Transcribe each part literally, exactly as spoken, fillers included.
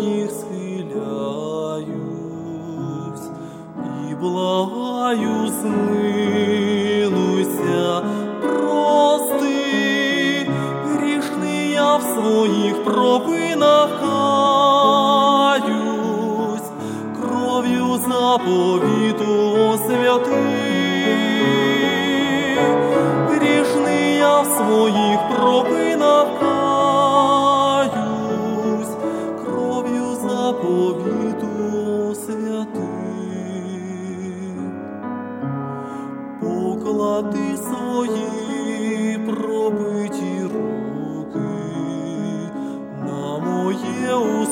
твоїх схиляюсь і благаю, змилуйся, прости, грішний я в своїх провинах каюсь, кров'ю заповіту освяти. Грішний я в своїх провинах каюсь, кров'ю заповіту освяти. Поклади свої пробиті руки на моє у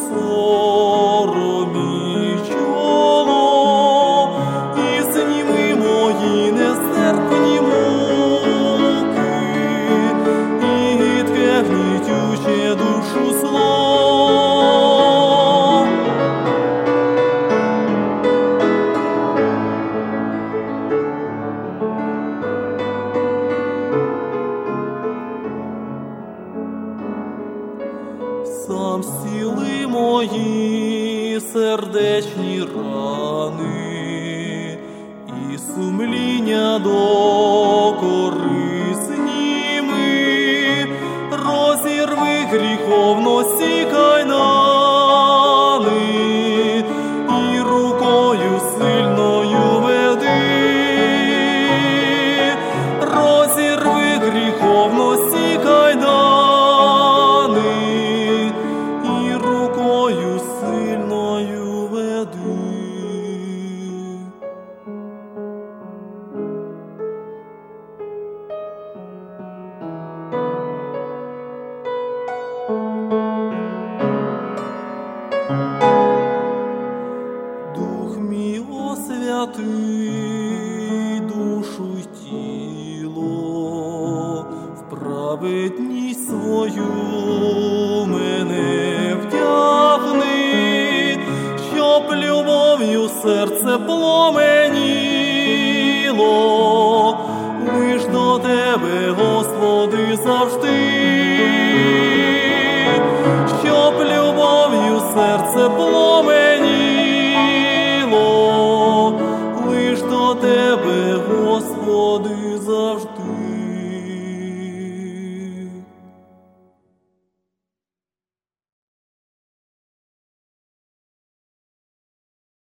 соромі чоло і зніми мої нестерпні муки і гидке гнітюче душу зло. Сам зціли мої сердечні рани і сумління докори зніми, розірви гріховності кайдани і рукою сильною веди, розірви гріховності кайдани і рукою сильною веди. Дух мій освяти душу й тіло, в праведність свою мене втягни, щоб любов'ю серце пломеніло, лиш до тебе, Господи, завжди.